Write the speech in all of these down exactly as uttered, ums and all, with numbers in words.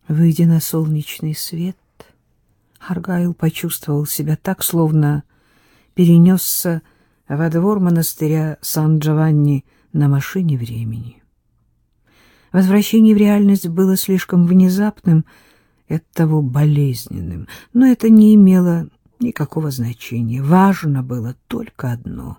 Выйдя на солнечный свет, Аргайл почувствовал себя так, словно перенесся во двор монастыря Сан-Джованни на машине времени. Возвращение в реальность было слишком внезапным и оттого болезненным, но это не имело никакого значения. Важно было только одно.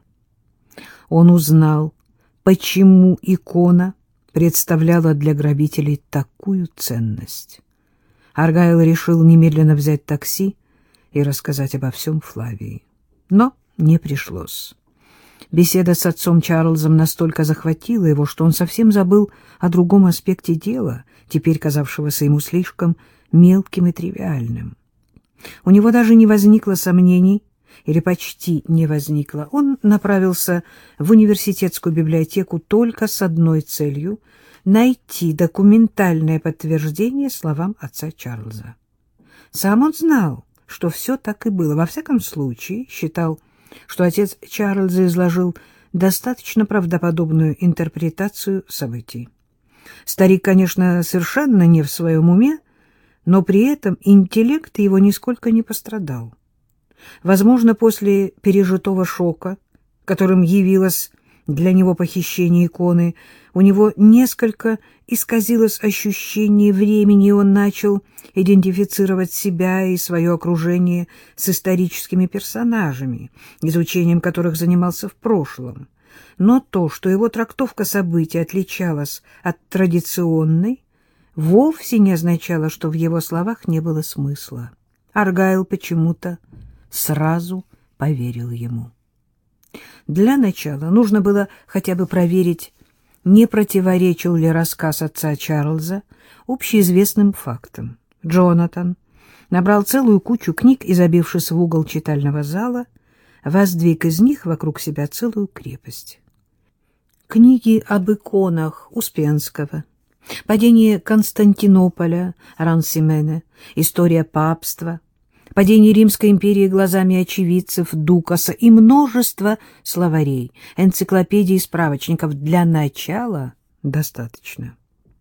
Он узнал, почему икона представляла для грабителей такую ценность. Аргайл решил немедленно взять такси и рассказать обо всем Флавии. Но не пришлось. Беседа с отцом Чарльзом настолько захватила его, что он совсем забыл о другом аспекте дела, теперь казавшегося ему слишком мелким и тривиальным. У него даже не возникло сомнений, или почти не возникло. Он направился в университетскую библиотеку только с одной целью — найти документальное подтверждение словам отца Чарльза. Сам он знал, что все так и было. Во всяком случае, считал, что отец Чарльза изложил достаточно правдоподобную интерпретацию событий. Старик, конечно, совершенно не в своем уме, но при этом интеллект его нисколько не пострадал. Возможно, после пережитого шока, которым явилось для него похищение иконы, у него несколько исказилось ощущение времени, и он начал идентифицировать себя и свое окружение с историческими персонажами, изучением которых занимался в прошлом. Но то, что его трактовка событий отличалась от традиционной, вовсе не означало, что в его словах не было смысла. Аргайл почему-то сразу поверил ему. Для начала нужно было хотя бы проверить, не противоречил ли рассказ отца Чарльза общеизвестным фактам. Джонатан набрал целую кучу книг и, забившись в угол читального зала, воздвиг из них вокруг себя целую крепость. Книги об иконах Успенского, падение Константинополя Рансимене, история папства, падение Римской империи глазами очевидцев Дукаса и множество словарей, энциклопедий и справочников для начала достаточно.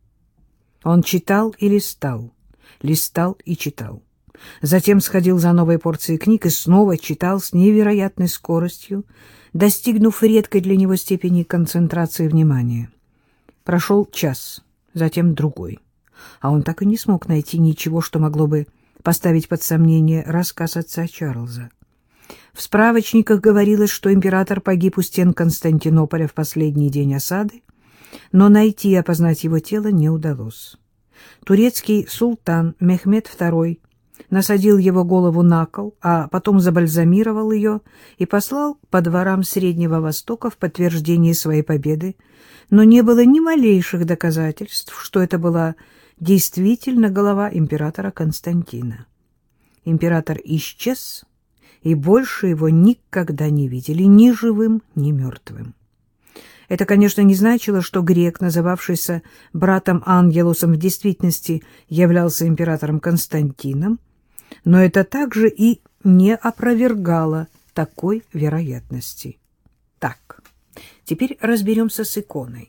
Он читал и листал, листал и читал. Затем сходил за новой порцией книг и снова читал с невероятной скоростью, достигнув редкой для него степени концентрации внимания. Прошел час, затем другой, а он так и не смог найти ничего, что могло бы поставить под сомнение рассказ отца Чарльза. В справочниках говорилось, что император погиб у стен Константинополя в последний день осады, но найти и опознать его тело не удалось. Турецкий султан Мехмед второй насадил его голову на кол, а потом забальзамировал ее и послал по дворам Среднего Востока в подтверждение своей победы, но не было ни малейших доказательств, что это была действительно голова императора Константина. Император исчез, и больше его никогда не видели ни живым, ни мертвым. Это, конечно, не значило, что грек, называвшийся братом Ангелусом, в действительности являлся императором Константином, но это также и не опровергало такой вероятности. Так, теперь разберемся с иконой.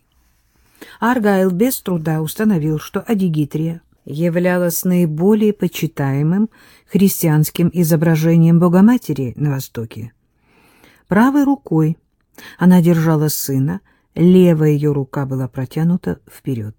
Аргайл без труда установил, что Адигитрия являлась наиболее почитаемым христианским изображением Богоматери на Востоке. Правой рукой она держала сына, левая ее рука была протянута вперед.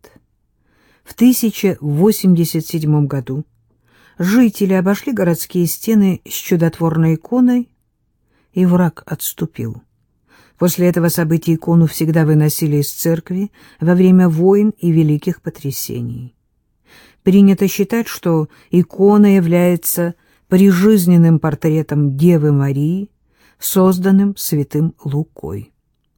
В тысяча восемьдесят седьмом году жители обошли городские стены с чудотворной иконой, и враг отступил. После этого события икону всегда выносили из церкви во время войн и великих потрясений. Принято считать, что икона является прижизненным портретом Девы Марии, созданным святым Лукой.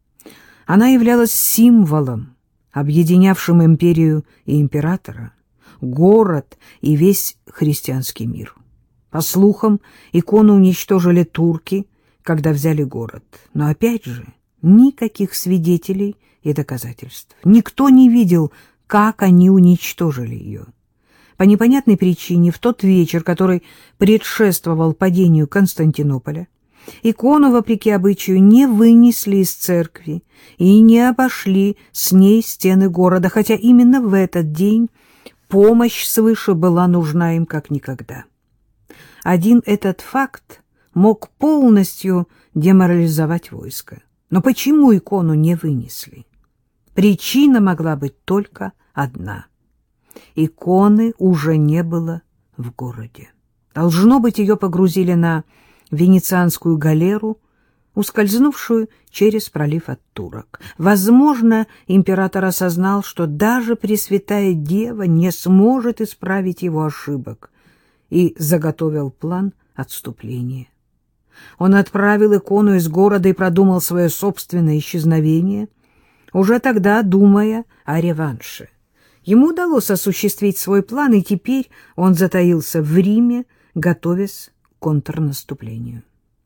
Она являлась символом, объединявшим империю и императора, город и весь христианский мир. По слухам, икону уничтожили турки, когда взяли город. Но опять же, никаких свидетелей и доказательств. Никто не видел, как они уничтожили ее. По непонятной причине в тот вечер, который предшествовал падению Константинополя, икону, вопреки обычаю, не вынесли из церкви и не обошли с ней стены города, хотя именно в этот день помощь свыше была нужна им как никогда. Один этот факт мог полностью деморализовать войско. Но почему икону не вынесли? Причина могла быть только одна. Иконы уже не было в городе. Должно быть, ее погрузили на венецианскую галеру, ускользнувшую через пролив от турок. Возможно, император осознал, что даже Пресвятая Дева не сможет исправить его ошибок, и заготовил план отступления. Он отправил икону из города и продумал свое собственное исчезновение, уже тогда думая о реванше. Ему удалось осуществить свой план, и теперь он затаился в Риме, готовясь к контрнаступлению.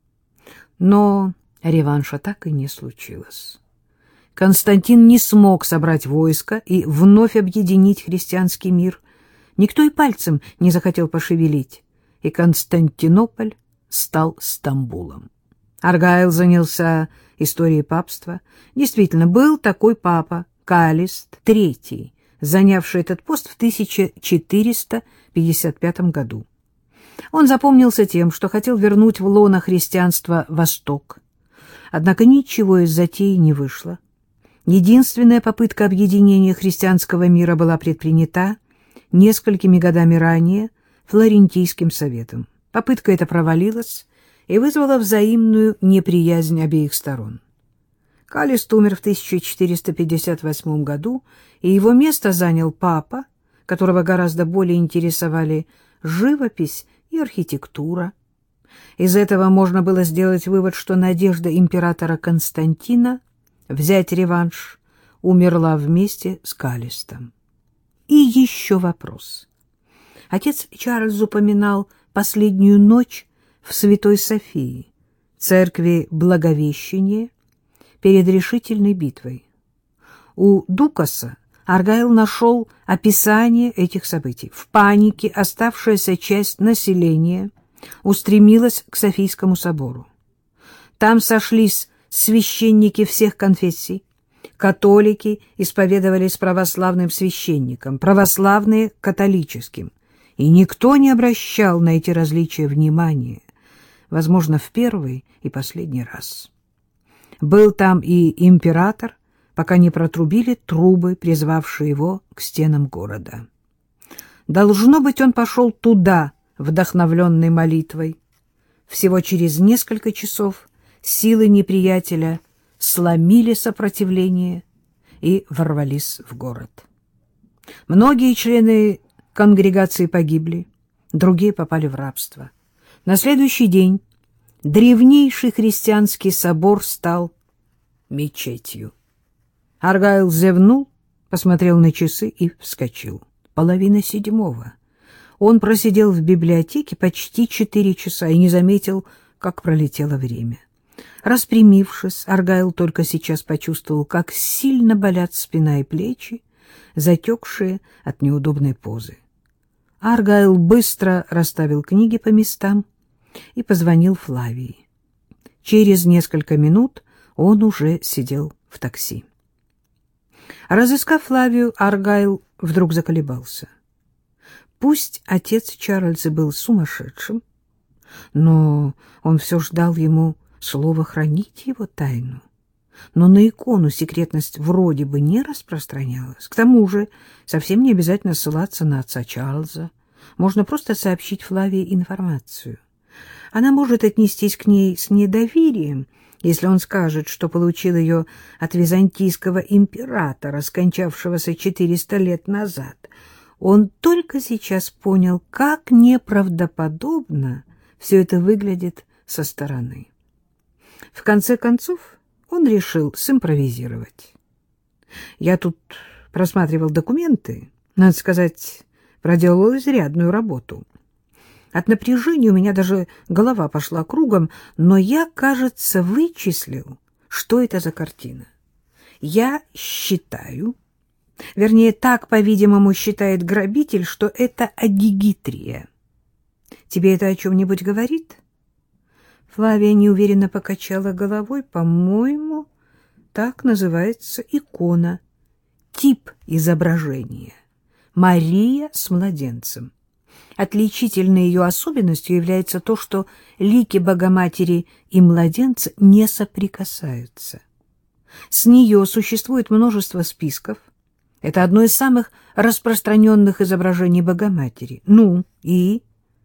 Но реванша так и не случилось. Константин не смог собрать войско и вновь объединить христианский мир. Никто и пальцем не захотел пошевелить, и Константинополь стал Стамбулом. Аргайл занялся историей папства. Действительно, был такой папа, Калист третий, занявший этот пост в тысяча четыреста пятьдесят пятом году. Он запомнился тем, что хотел вернуть в лоно христианства Восток. Однако ничего из затеи не вышло. Единственная попытка объединения христианского мира была предпринята несколькими годами ранее Флорентийским советом. Попытка эта провалилась и вызвала взаимную неприязнь обеих сторон. Калист умер в тысяча четыреста пятьдесят восьмом году, и его место занял папа, которого гораздо более интересовали живопись и архитектура. Из этого можно было сделать вывод, что надежда императора Константина взять реванш умерла вместе с Калистом. И еще вопрос. Отец Чарльз упоминал последнюю ночь в Святой Софии, церкви Благовещения, перед решительной битвой. У Дукаса Аргайл нашел описание этих событий. В панике оставшаяся часть населения устремилась к Софийскому собору. Там сошлись священники всех конфессий. Католики исповедовались православным священникам, православные — католическим. И никто не обращал на эти различия внимания, возможно, в первый и последний раз. Был там и император, пока не протрубили трубы, призвавшие его к стенам города. Должно быть, он пошел туда, вдохновленный молитвой. Всего через несколько часов силы неприятеля сломили сопротивление и ворвались в город. Многие члены конгрегации погибли, другие попали в рабство. На следующий день древнейший христианский собор стал мечетью. Аргайл зевнул, посмотрел на часы и вскочил. Половина седьмого. Он просидел в библиотеке почти четыре часа и не заметил, как пролетело время. Распрямившись, Аргайл только сейчас почувствовал, как сильно болят спина и плечи, затекшие от неудобной позы. Аргайл быстро расставил книги по местам и позвонил Флавии. Через несколько минут он уже сидел в такси. Разыскав Флавию, Аргайл вдруг заколебался. Пусть отец Чарльза был сумасшедшим, но он все ждал ему слова хранить его тайну. Но на икону секретность вроде бы не распространялась. К тому же совсем не обязательно ссылаться на отца Чарльза. Можно просто сообщить Флавии информацию. Она может отнестись к ней с недоверием, если он скажет, что получил ее от византийского императора, скончавшегося четыреста лет назад. Он только сейчас понял, как неправдоподобно все это выглядит со стороны. В конце концов, он решил симпровизировать. Я тут просматривал документы, надо сказать, проделал изрядную работу. От напряжения у меня даже голова пошла кругом, но я, кажется, вычислил, что это за картина. Я считаю, вернее, так, по-видимому, считает грабитель, что это агигитрия. Тебе это о чем-нибудь говорит? Флавия неуверенно покачала головой. По-моему, так называется икона. Тип изображения. Мария с младенцем. Отличительной ее особенностью является то, что лики Богоматери и младенца не соприкасаются. С нее существует множество списков. Это одно из самых распространенных изображений Богоматери. Ну и...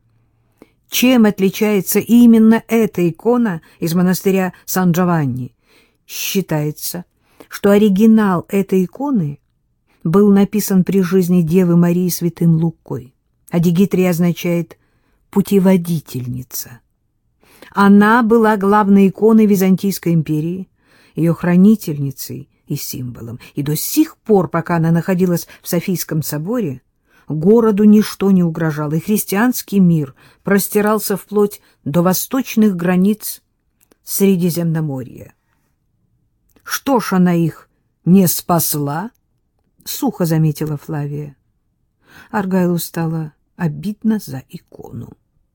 Чем отличается именно эта икона из монастыря Сан-Джованни? Считается, что оригинал этой иконы был написан при жизни Девы Марии святым Лукой. А Дигитрия означает «путеводительница». Она была главной иконой Византийской империи, ее хранительницей и символом. И до сих пор, пока она находилась в Софийском соборе, городу ничто не угрожало, и христианский мир простирался вплоть до восточных границ Средиземноморья. Что ж она их не спасла? — сухо заметила Флавия. Аргайлу стало обидно за икону.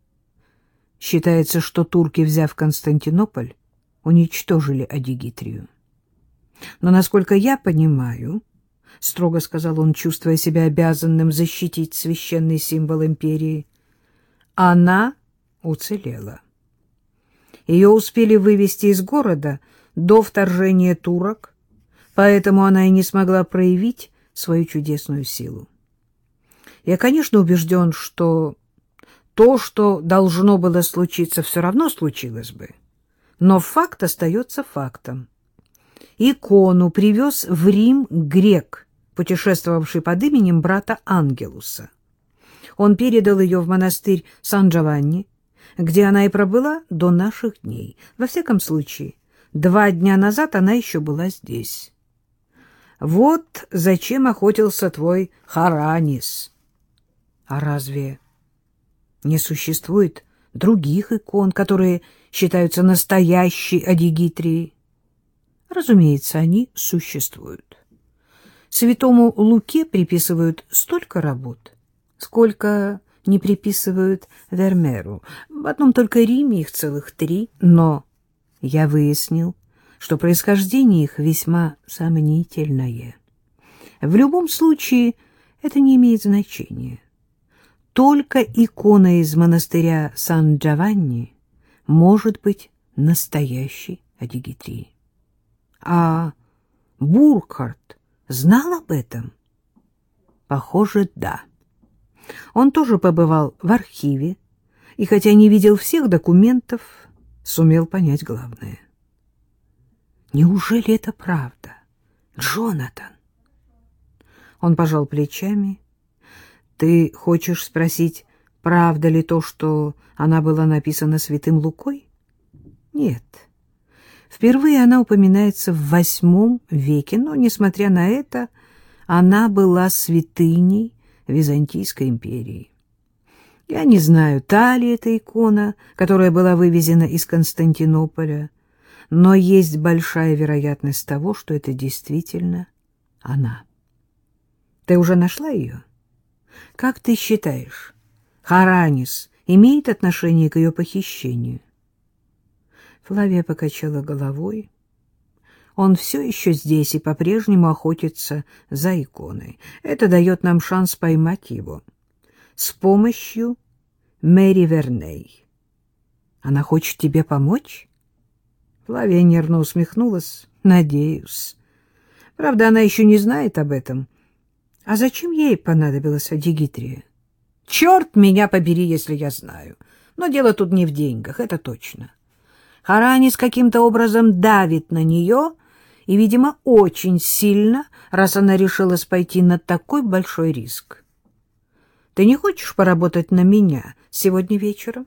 Считается, что турки, взяв Константинополь, уничтожили Адигитрию. Но, насколько я понимаю, — строго сказал он, чувствуя себя обязанным защитить священный символ империи, — она уцелела. Ее успели вывести из города до вторжения турок, поэтому она и не смогла проявить свою чудесную силу. Я, конечно, убежден, что то, что должно было случиться, все равно случилось бы, но факт остается фактом. Икону привез в Рим грек, путешествовавший под именем брата Ангелуса. Он передал ее в монастырь Сан-Джованни, где она и пробыла до наших дней. Во всяком случае, два дня назад она еще была здесь. Вот зачем охотился твой Харанис. А разве не существует других икон, которые считаются настоящей Адигитрией? Разумеется, они существуют. Святому Луке приписывают столько работ, сколько не приписывают Вермееру. В одном только Риме их целых три, но я выяснил, что происхождение их весьма сомнительное. В любом случае это не имеет значения. Только икона из монастыря Сан-Джованни может быть настоящей Адигитрией. А Буркхарт знал об этом? Похоже, да. Он тоже побывал в архиве, и хотя не видел всех документов, сумел понять главное. Неужели это правда, Джонатан? Он пожал плечами. Ты хочешь спросить, правда ли то, что она была написана святым Лукой? Нет. Впервые она упоминается в восьмом веке, но, несмотря на это, она была святыней Византийской империи. Я не знаю, та ли эта икона, которая была вывезена из Константинополя, но есть большая вероятность того, что это действительно она. Ты уже нашла ее? Как ты считаешь, Харанис имеет отношение к ее похищению? Флавия покачала головой. Он все еще здесь и по-прежнему охотится за иконой. Это дает нам шанс поймать его. С помощью Мэри Верней. Она хочет тебе помочь? Флавия нервно усмехнулась. Надеюсь. Правда, она еще не знает об этом. А зачем ей понадобилась Адигитрия? Черт меня побери, если я знаю. Но дело тут не в деньгах, это точно. Харанис каким-то образом давит на нее, и, видимо, очень сильно, раз она решилась пойти на такой большой риск. Ты не хочешь поработать на меня сегодня вечером?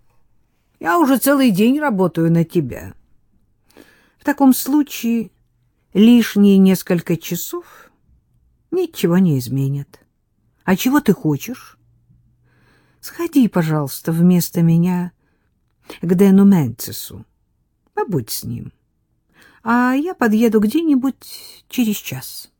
Я уже целый день работаю на тебя. В таком случае лишние несколько часов ничего не изменят. А чего ты хочешь? Сходи, пожалуйста, вместо меня к Дену Менцису. Побудь с ним. А я подъеду где-нибудь через час.